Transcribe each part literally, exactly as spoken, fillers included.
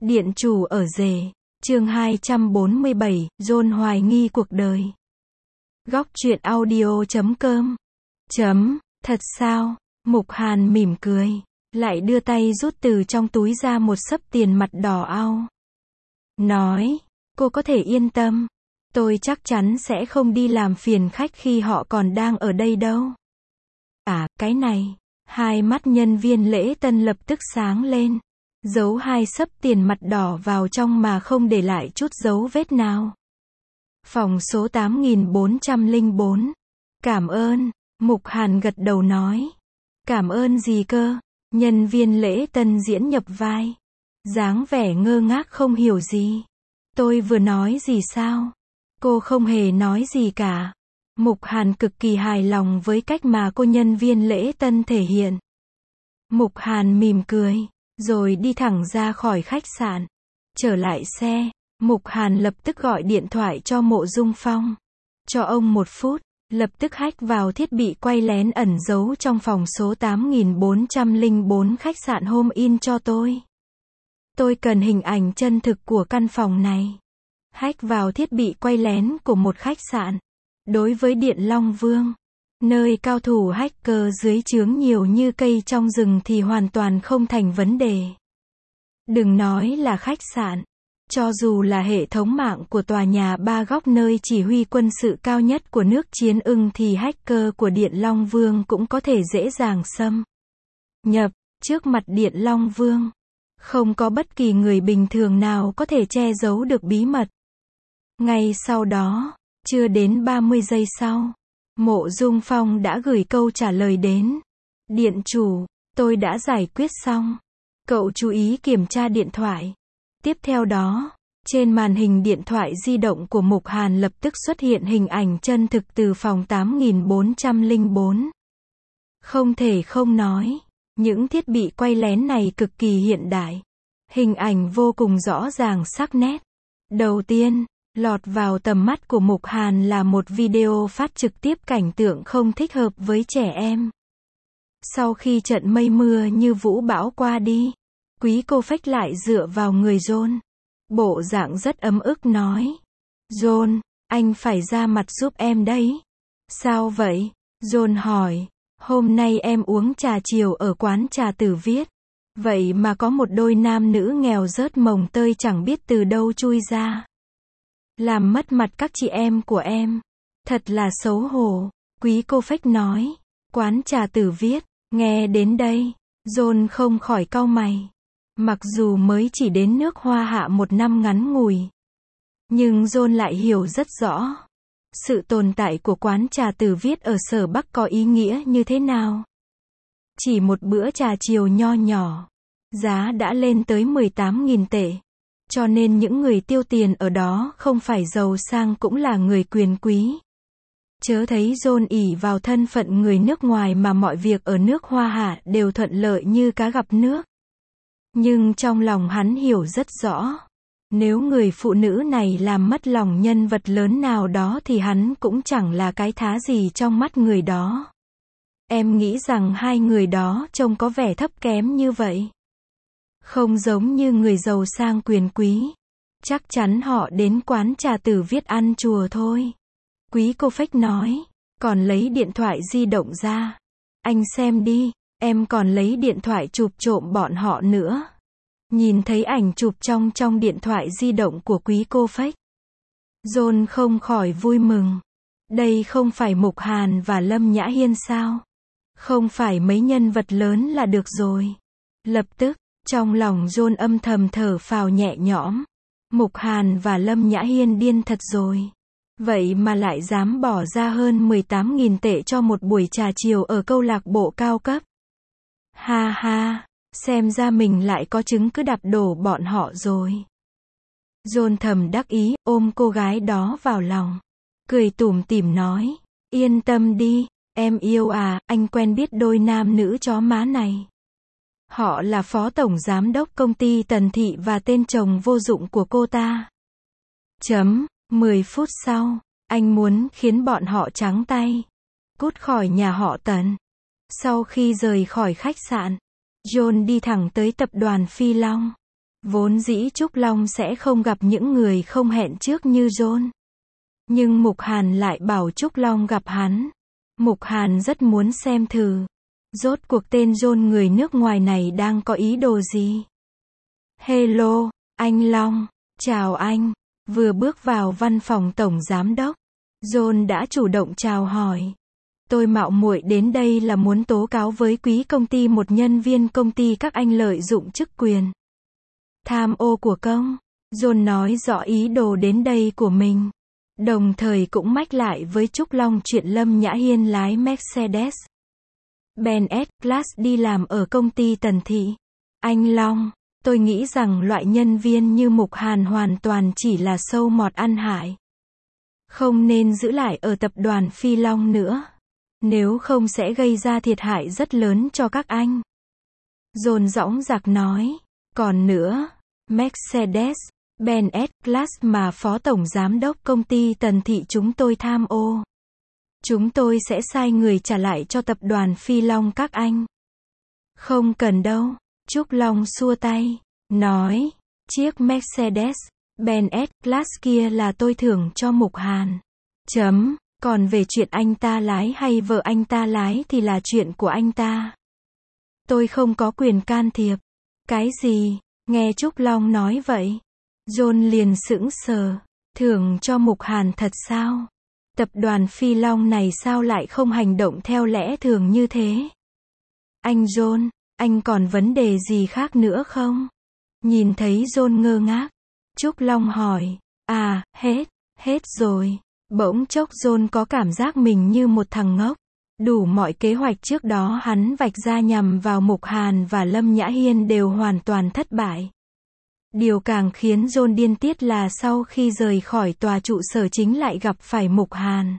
Điện chủ ở rể. Chương hai trăm bốn mươi bảy, John hoài nghi cuộc đời. Góc truyện audio chấm com. Chấm, thật sao? Mục Hàn mỉm cười, lại đưa tay rút từ trong túi ra một xấp tiền mặt đỏ au. Nói, cô có thể yên tâm, tôi chắc chắn sẽ không đi làm phiền khách khi họ còn đang ở đây đâu. À, cái này, hai mắt nhân viên lễ tân lập tức sáng lên, giấu hai xấp tiền mặt đỏ vào trong mà không để lại chút dấu vết nào. Phòng số tám nghìn bốn trăm lẻ bốn. Cảm ơn, Mục Hàn gật đầu nói. Cảm ơn gì cơ? Nhân viên lễ tân diễn nhập vai, dáng vẻ ngơ ngác không hiểu gì. Tôi vừa nói gì sao? Cô không hề nói gì cả. Mục Hàn cực kỳ hài lòng với cách mà cô nhân viên lễ tân thể hiện. Mục Hàn mỉm cười, rồi đi thẳng ra khỏi khách sạn. Trở lại xe, Mục Hàn lập tức gọi điện thoại cho Mộ Dung Phong. Cho ông một phút, lập tức hack vào thiết bị quay lén ẩn giấu trong phòng số tám nghìn bốn trăm lẻ bốn khách sạn Home Inn cho tôi. Tôi cần hình ảnh chân thực của căn phòng này. Hack vào thiết bị quay lén của một khách sạn. Đối với Điện Long Vương, nơi cao thủ hacker dưới trướng nhiều như cây trong rừng thì hoàn toàn không thành vấn đề. Đừng nói là khách sạn, cho dù là hệ thống mạng của tòa nhà ba góc nơi chỉ huy quân sự cao nhất của nước Chiến Ưng thì hacker của Điện Long Vương cũng có thể dễ dàng xâm nhập trước mặt Điện Long Vương. Không có bất kỳ người bình thường nào có thể che giấu được bí mật. Ngay sau đó, chưa đến ba mươi giây sau, Mộ Dung Phong đã gửi câu trả lời đến. Điện chủ, tôi đã giải quyết xong. Cậu chú ý kiểm tra điện thoại. Tiếp theo đó, trên màn hình điện thoại di động của Mục Hàn lập tức xuất hiện hình ảnh chân thực từ phòng tám nghìn bốn trăm lẻ bốn. Không thể không nói, những thiết bị quay lén này cực kỳ hiện đại. Hình ảnh vô cùng rõ ràng sắc nét. Đầu tiên, lọt vào tầm mắt của Mục Hàn là một video phát trực tiếp cảnh tượng không thích hợp với trẻ em. Sau khi trận mây mưa như vũ bão qua đi, Quý cô phách lại dựa vào người John. Bộ dạng rất ấm ức nói. John, anh phải ra mặt giúp em đấy. Sao vậy? John hỏi. Hôm nay em uống trà chiều ở quán trà Tử Viết. Vậy mà có một đôi nam nữ nghèo rớt mồng tơi chẳng biết từ đâu chui ra. Làm mất mặt các chị em của em. Thật là xấu hổ. Quý cô phách nói. Quán trà Tử Viết. Nghe đến đây, John không khỏi cau mày. Mặc dù mới chỉ đến nước Hoa Hạ một năm ngắn ngủi, nhưng John lại hiểu rất rõ sự tồn tại của quán trà Tử Viết ở Sở Bắc có ý nghĩa như thế nào. Chỉ một bữa trà chiều nho nhỏ, giá đã lên tới mười tám nghìn tệ. Cho nên những người tiêu tiền ở đó không phải giàu sang cũng là người quyền quý. Chớ thấy John ỷ vào thân phận người nước ngoài mà mọi việc ở nước Hoa Hạ đều thuận lợi như cá gặp nước. Nhưng trong lòng hắn hiểu rất rõ, nếu người phụ nữ này làm mất lòng nhân vật lớn nào đó thì hắn cũng chẳng là cái thá gì trong mắt người đó. Em nghĩ rằng hai người đó trông có vẻ thấp kém như vậy. Không giống như người giàu sang quyền quý. Chắc chắn họ đến quán trà Tử Viết ăn chùa thôi. Quý cô phách nói, còn lấy điện thoại di động ra. Anh xem đi, em còn lấy điện thoại chụp trộm bọn họ nữa. Nhìn thấy ảnh chụp trong trong điện thoại di động của quý cô phách, John không khỏi vui mừng. Đây không phải Mục Hàn và Lâm Nhã Hiên sao? Không phải mấy nhân vật lớn là được rồi. Lập tức, trong lòng John âm thầm thở phào nhẹ nhõm. Mục Hàn và Lâm Nhã Hiên điên thật rồi. Vậy mà lại dám bỏ ra hơn mười tám nghìn tệ cho một buổi trà chiều ở câu lạc bộ cao cấp. Ha ha, xem ra mình lại có chứng cứ đạp đổ bọn họ rồi. John thầm đắc ý, ôm cô gái đó vào lòng. Cười tủm tỉm nói, yên tâm đi, em yêu à, anh quen biết đôi nam nữ chó má này. Họ là phó tổng giám đốc công ty Tần Thị và tên chồng vô dụng của cô ta. Chấm, mười phút sau, anh muốn khiến bọn họ trắng tay. Cút khỏi nhà họ Tần. Sau khi rời khỏi khách sạn, John đi thẳng tới tập đoàn Phi Long. Vốn dĩ Trúc Long sẽ không gặp những người không hẹn trước như John. Nhưng Mục Hàn lại bảo Trúc Long gặp hắn. Mục Hàn rất muốn xem thử. Rốt cuộc tên John người nước ngoài này đang có ý đồ gì? Hello, anh Long. Chào anh. Vừa bước vào văn phòng tổng giám đốc, John đã chủ động chào hỏi. Tôi mạo muội đến đây là muốn tố cáo với quý công ty một nhân viên công ty các anh lợi dụng chức quyền, tham ô của công. John nói rõ ý đồ đến đây của mình. Đồng thời cũng mách lại với Trúc Long chuyện Lâm Nhã Hiên lái Mercedes Benz S-Class đi làm ở công ty Tần Thị. Anh Long, tôi nghĩ rằng loại nhân viên như Mục Hàn hoàn toàn chỉ là sâu mọt ăn hại. Không nên giữ lại ở tập đoàn Phi Long nữa. Nếu không sẽ gây ra thiệt hại rất lớn cho các anh. John dõng dạc nói. Còn nữa, Mercedes Benz S-Class mà phó tổng giám đốc công ty Tần Thị chúng tôi tham ô, chúng tôi sẽ sai người trả lại cho tập đoàn Phi Long các anh. Không cần đâu. Trúc Long xua tay, nói, chiếc Mercedes Benz S-Class kia là tôi thưởng cho Mục Hàn. Chấm. Còn về chuyện anh ta lái hay vợ anh ta lái thì là chuyện của anh ta. Tôi không có quyền can thiệp. Cái gì? Nghe Trúc Long nói vậy, John liền sững sờ. Thưởng cho Mục Hàn thật sao? Tập đoàn Phi Long này sao lại không hành động theo lẽ thường như thế? Anh John, anh còn vấn đề gì khác nữa không? Nhìn thấy John ngơ ngác, Trúc Long hỏi. À, hết, hết rồi. Bỗng chốc John có cảm giác mình như một thằng ngốc. Đủ mọi kế hoạch trước đó hắn vạch ra nhằm vào Mục Hàn và Lâm Nhã Hiên đều hoàn toàn thất bại. Điều càng khiến John điên tiết là sau khi rời khỏi tòa trụ sở chính lại gặp phải Mục Hàn.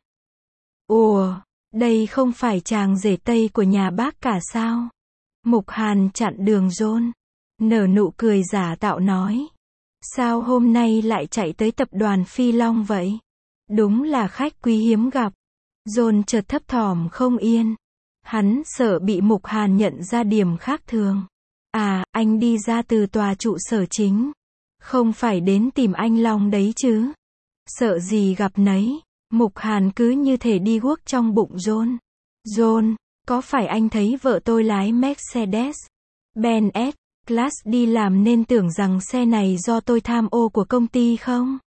Ủa, đây không phải chàng rể Tây của nhà bác cả sao? Mục Hàn chặn đường John, nở nụ cười giả tạo nói. Sao hôm nay lại chạy tới tập đoàn Phi Long vậy? Đúng là khách quý hiếm gặp. John chợt thấp thỏm không yên. Hắn sợ bị Mục Hàn nhận ra điểm khác thường. À, anh đi ra từ tòa trụ sở chính. Không phải đến tìm anh Long đấy chứ? Sợ gì gặp nấy. Mục Hàn cứ như thể đi guốc trong bụng John. John, có phải anh thấy vợ tôi lái Mercedes Benz S-Class đi làm nên tưởng rằng xe này do tôi tham ô của công ty không?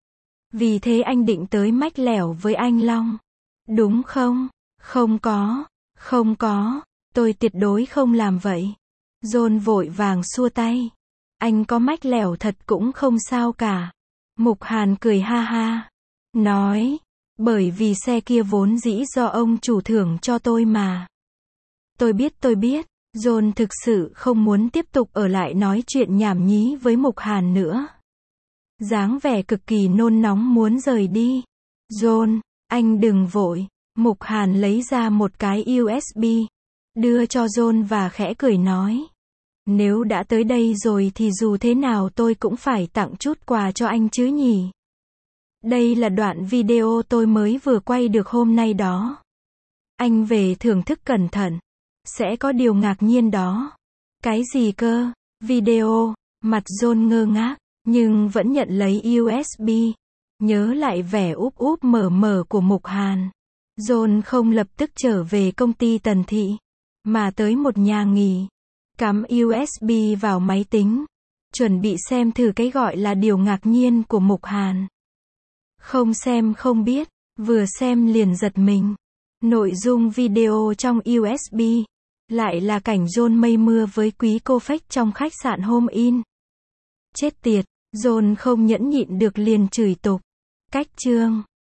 Vì thế anh định tới mách lẻo với anh Long. Đúng không? Không có. Không có. Tôi tuyệt đối không làm vậy. John vội vàng xua tay. Anh có mách lẻo thật cũng không sao cả. Mục Hàn cười ha ha. Nói. Bởi vì xe kia vốn dĩ do ông chủ thưởng cho tôi mà. Tôi biết tôi biết. John thực sự không muốn tiếp tục ở lại nói chuyện nhảm nhí với Mục Hàn nữa. Dáng vẻ cực kỳ nôn nóng muốn rời đi. John, anh đừng vội. Mục Hàn lấy ra một cái u ét bê, đưa cho John và khẽ cười nói. Nếu đã tới đây rồi thì dù thế nào tôi cũng phải tặng chút quà cho anh chứ nhỉ. Đây là đoạn video tôi mới vừa quay được hôm nay đó. Anh về thưởng thức cẩn thận. Sẽ có điều ngạc nhiên đó. Cái gì cơ? Video. Mặt John ngơ ngác, nhưng vẫn nhận lấy u ét bê. Nhớ lại vẻ úp úp mở mở của Mục Hàn. John không lập tức trở về công ty Tần Thị, mà tới một nhà nghỉ. Cắm u ét bê vào máy tính. Chuẩn bị xem thử cái gọi là điều ngạc nhiên của Mục Hàn. Không xem không biết, vừa xem liền giật mình. Nội dung video trong u ét bê lại là cảnh John mây mưa với quý cô phách trong khách sạn Home Inn. Chết tiệt, John không nhẫn nhịn được liền chửi tục. Cách chương